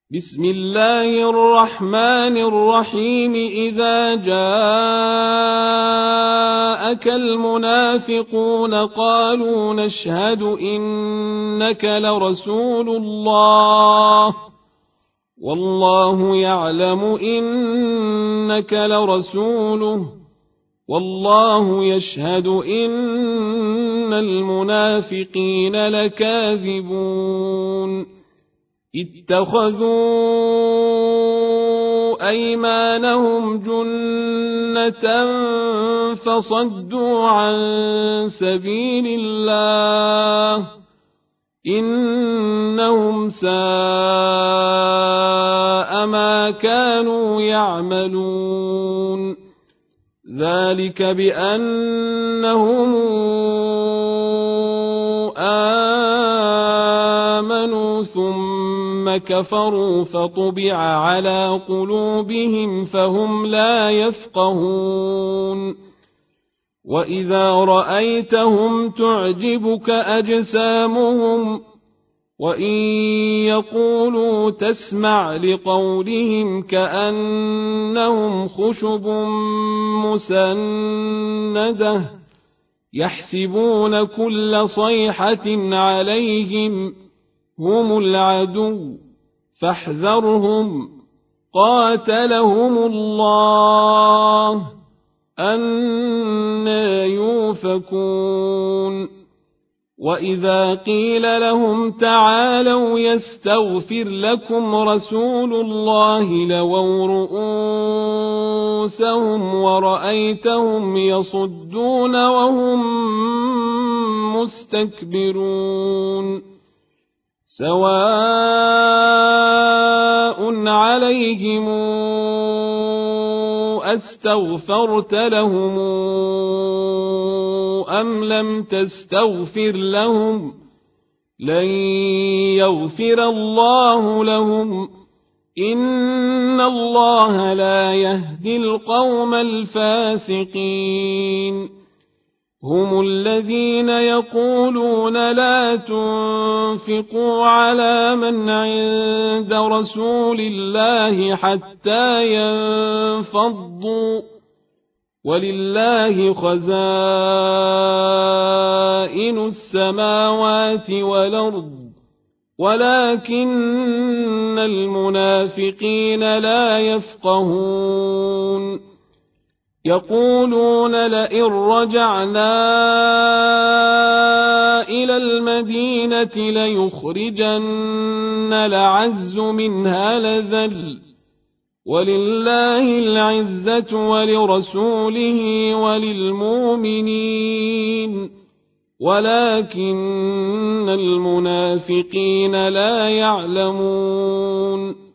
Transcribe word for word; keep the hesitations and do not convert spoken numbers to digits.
بسم الله الرحمن الرحيم إذا جاءك المنافقون قالوا نشهد إنك لرسول الله والله يعلم إنك لرسوله والله يشهد إن المنافقين لكاذبون اتخذوا أيمانهم جنة فصدوا عن سبيل الله إنهم ساء ما كانوا يعملون ذلك بأنهم آمنوا ثم كفروا فطبع على قلوبهم فهم لا يفقهون وإذا رأيتهم تعجبك أجسامهم وإن يقولوا تسمع لقولهم كأنهم خشب مسندة يحسبون كل صيحة عليهم هم العدو فاحذرهم قاتلهم الله أنى يؤفكون وإذا قيل لهم تعالوا يستغفر لكم رسول الله لووا رؤوسهم ورأيتهم يصدون وهم مستكبرون سواء عليهم أستغفرت لهم أم لم تستغفر لهم لن يغفر الله لهم إن الله لا يهدي القوم الفاسقين هم الذين يقولون لا تنفقوا على من عند رسول الله حتى ينفضوا ولله خزائن السماوات والأرض ولكن المنافقين لا يفقهون يقولون لئن رجعنا إلى المدينة ليخرجن الأعز منها الأذل ولله العزة ولرسوله وللمؤمنين ولكن المنافقين لا يعلمون